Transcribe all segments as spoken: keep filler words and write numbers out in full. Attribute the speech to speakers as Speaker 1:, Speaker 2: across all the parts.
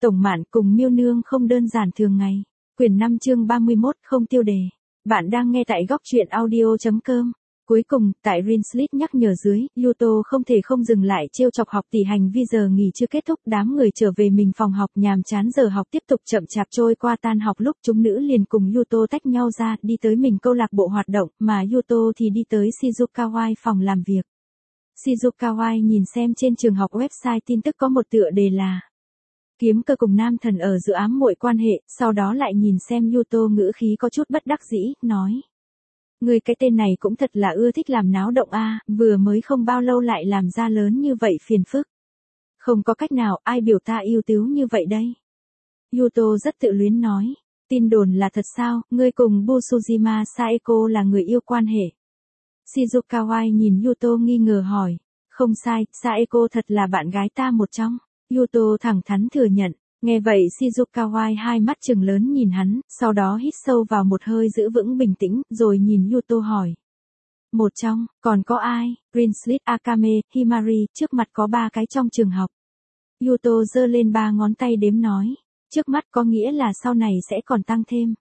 Speaker 1: Tổng Mạn cùng Miêu Nương không đơn giản thường ngày. Quyển năm chương ba mươi mốt không tiêu đề. Bạn đang nghe tại góc truyện audio chấm com. Cuối cùng, tại Rinslit nhắc nhở dưới, Yuto không thể không dừng lại trêu chọc học tỷ hành vi giờ nghỉ chưa kết thúc, đám người trở về mình phòng học nhàm chán giờ học tiếp tục chậm chạp trôi qua tan học lúc chúng nữ liền cùng Yuto tách nhau ra, đi tới mình câu lạc bộ hoạt động, mà Yuto thì đi tới Shizukawai phòng làm việc. Shizukawai nhìn xem trên trường học website tin tức có một tựa đề là Kiếm cơ cùng nam thần ở giữa ám muội quan hệ, sau đó lại nhìn xem Yuto ngữ khí có chút bất đắc dĩ, nói. Người cái tên này cũng thật là ưa thích làm náo động a, vừa mới không bao lâu lại làm ra lớn như vậy phiền phức. Không có cách nào, ai biểu ta yêu tứ như vậy đây? Yuto rất tự luyến nói. Tin đồn là thật sao, ngươi cùng Busujima Saeko là người yêu quan hệ. Shizukawai nhìn Yuto nghi ngờ hỏi. Không sai, Saeko thật là bạn gái ta một trong. Yuto thẳng thắn thừa nhận. Nghe vậy Shizukawai hai mắt trừng lớn nhìn hắn, sau đó hít sâu vào một hơi giữ vững bình tĩnh, rồi nhìn Yuto hỏi. Một trong, còn có ai? Rinslit Akame, Himari, trước mặt có ba cái trong trường học. Yuto giơ lên ba ngón tay đếm nói. Trước mắt có nghĩa là sau này sẽ còn tăng thêm.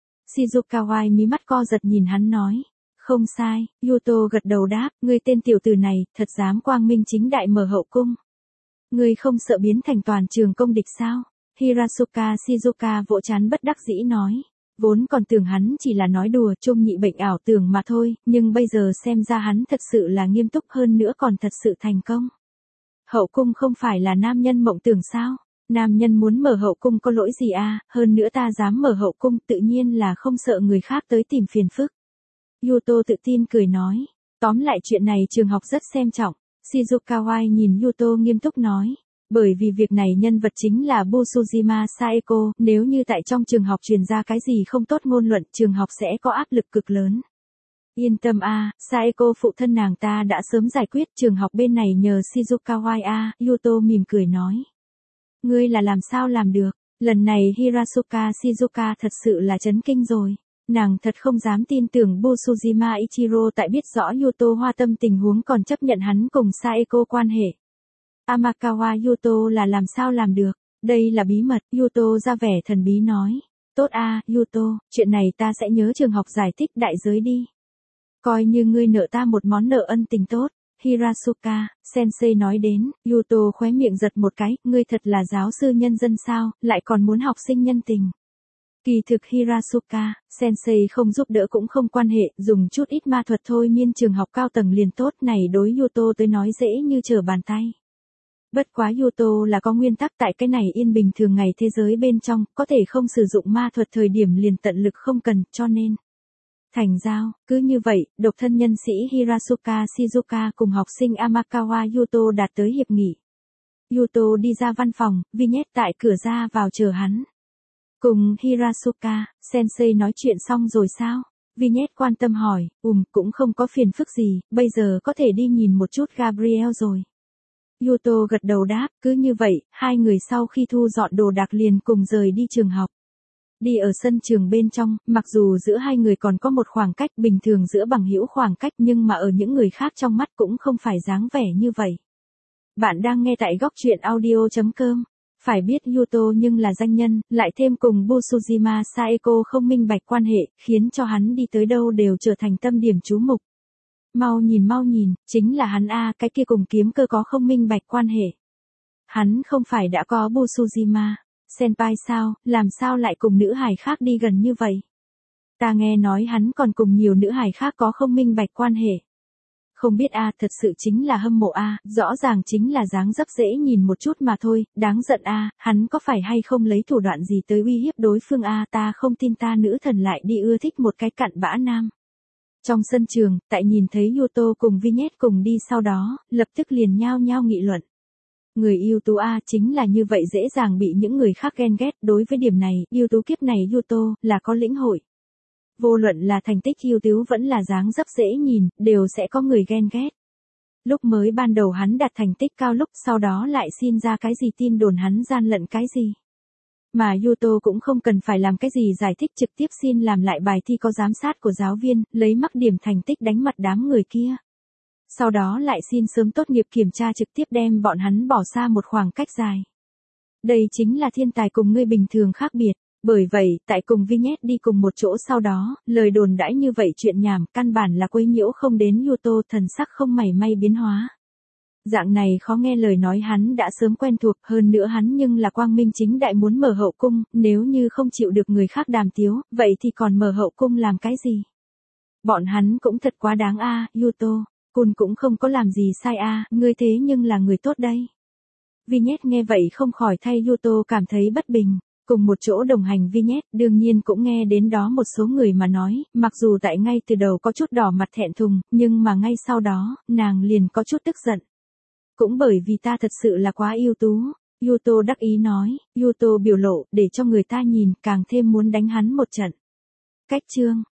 Speaker 1: Shizukawai mí mắt co giật nhìn hắn nói. Không sai, Yuto gật đầu đáp, ngươi tên tiểu tử này, thật dám quang minh chính đại mở hậu cung. Ngươi không sợ biến thành toàn trường công địch sao? Hirasuka Shizuka vỗ trán bất đắc dĩ nói. Vốn còn tưởng hắn chỉ là nói đùa chung nhị bệnh ảo tưởng mà thôi, nhưng bây giờ xem ra hắn thật sự là nghiêm túc hơn nữa còn thật sự thành công. Hậu cung không phải là nam nhân mộng tưởng sao? Nam nhân muốn mở hậu cung có lỗi gì à, hơn nữa ta dám mở hậu cung tự nhiên là không sợ người khác tới tìm phiền phức. Yuto tự tin cười nói. Tóm lại chuyện này trường học rất xem trọng. Shizukawai nhìn Yuto nghiêm túc nói. Bởi vì việc này nhân vật chính là Busujima Saeko, nếu như tại trong trường học truyền ra cái gì không tốt ngôn luận, trường học sẽ có áp lực cực lớn. Yên tâm a, à, Saeko phụ thân nàng ta đã sớm giải quyết, trường học bên này nhờ Shizukawai a, à, Yuto mỉm cười nói. Ngươi là làm sao làm được, lần này Hirasuka Shizuka thật sự là chấn kinh rồi. Nàng thật không dám tin tưởng Busujima Ichiro tại biết rõ Yuto hoa tâm tình huống còn chấp nhận hắn cùng Saeko quan hệ. Amakawa Yuto là làm sao làm được, đây là bí mật, Yuto ra vẻ thần bí nói. Tốt a, à, Yuto, chuyện này ta sẽ nhớ trường học giải thích đại giới đi. Coi như ngươi nợ ta một món nợ ân tình tốt. Hirasuka, sensei nói đến, Yuto khóe miệng giật một cái, ngươi thật là giáo sư nhân dân sao, lại còn muốn học sinh nhân tình. Kỳ thực Hirasuka, sensei không giúp đỡ cũng không quan hệ, dùng chút ít ma thuật thôi miên trường học cao tầng liền tốt này đối Yuto tới nói dễ như trở bàn tay. Bất quá Yuto là có nguyên tắc tại cái này yên bình thường ngày thế giới bên trong, có thể không sử dụng ma thuật thời điểm liền tận lực không cần, cho nên. Thành giao, cứ như vậy, độc thân nhân sĩ Hirasuka Shizuka cùng học sinh Amakawa Yuto đạt tới hiệp nghị. Yuto đi ra văn phòng, Vignette tại cửa ra vào chờ hắn. Cùng Hirasuka, sensei nói chuyện xong rồi sao? Vignette quan tâm hỏi, ùm, cũng không có phiền phức gì, bây giờ có thể đi nhìn một chút Gabriel rồi. Yuto gật đầu đáp, cứ như vậy, hai người sau khi thu dọn đồ đạc liền cùng rời đi trường học. Đi ở sân trường bên trong, mặc dù giữa hai người còn có một khoảng cách bình thường giữa bằng hữu khoảng cách nhưng mà ở những người khác trong mắt cũng không phải dáng vẻ như vậy. Bạn đang nghe tại góc truyện audio chấm com. Phải biết Yuto nhưng là danh nhân, lại thêm cùng Busujima Saeko không minh bạch quan hệ, khiến cho hắn đi tới đâu đều trở thành tâm điểm chú mục. Mau nhìn mau nhìn, chính là hắn a, cái kia cùng kiếm cơ có không minh bạch quan hệ. Hắn không phải đã có Busujima senpai sao, làm sao lại cùng nữ hài khác đi gần như vậy? Ta nghe nói hắn còn cùng nhiều nữ hài khác có không minh bạch quan hệ. Không biết a, à, thật sự chính là hâm mộ a, à, rõ ràng chính là dáng dấp dễ nhìn một chút mà thôi, đáng giận a, à, hắn có phải hay không lấy thủ đoạn gì tới uy hiếp đối phương a, à, ta không tin ta nữ thần lại đi ưa thích một cái cặn bã nam. Trong sân trường, tại nhìn thấy Yuto cùng Vignette cùng đi sau đó, lập tức liền nhao nhao nghị luận. Người yêu tú a, chính là như vậy dễ dàng bị những người khác ghen ghét, đối với điểm này, yêu tú kiếp này Yuto là có lĩnh hội. Vô luận là thành tích yêu tú vẫn là dáng dấp dễ nhìn, đều sẽ có người ghen ghét. Lúc mới ban đầu hắn đạt thành tích cao lúc sau đó lại xin ra cái gì tin đồn hắn gian lận cái gì. Mà Yuto cũng không cần phải làm cái gì giải thích, trực tiếp xin làm lại bài thi có giám sát của giáo viên, lấy mắc điểm thành tích đánh mặt đám người kia. Sau đó lại xin sớm tốt nghiệp kiểm tra trực tiếp đem bọn hắn bỏ xa một khoảng cách dài. Đây chính là thiên tài cùng ngươi bình thường khác biệt. Bởi vậy, tại cùng Vignette đi cùng một chỗ sau đó, lời đồn đãi như vậy chuyện nhảm, căn bản là quấy nhiễu không đến Yuto, thần sắc không mảy may biến hóa. Dạng này khó nghe lời nói hắn đã sớm quen thuộc, hơn nữa hắn nhưng là quang minh chính đại muốn mở hậu cung, nếu như không chịu được người khác đàm tiếu, vậy thì còn mở hậu cung làm cái gì? Bọn hắn cũng thật quá đáng a, Yuto, Kun cũng không có làm gì sai a, ngươi thế nhưng là người tốt đây. Vignette nghe vậy không khỏi thay Yuto cảm thấy bất bình. Cùng một chỗ đồng hành Vignette đương nhiên cũng nghe đến đó một số người mà nói, mặc dù tại ngay từ đầu có chút đỏ mặt thẹn thùng, nhưng mà ngay sau đó, nàng liền có chút tức giận. Cũng bởi vì ta thật sự là quá ưu tú, Yuto đắc ý nói, Yuto biểu lộ để cho người ta nhìn càng thêm muốn đánh hắn một trận. Cách chương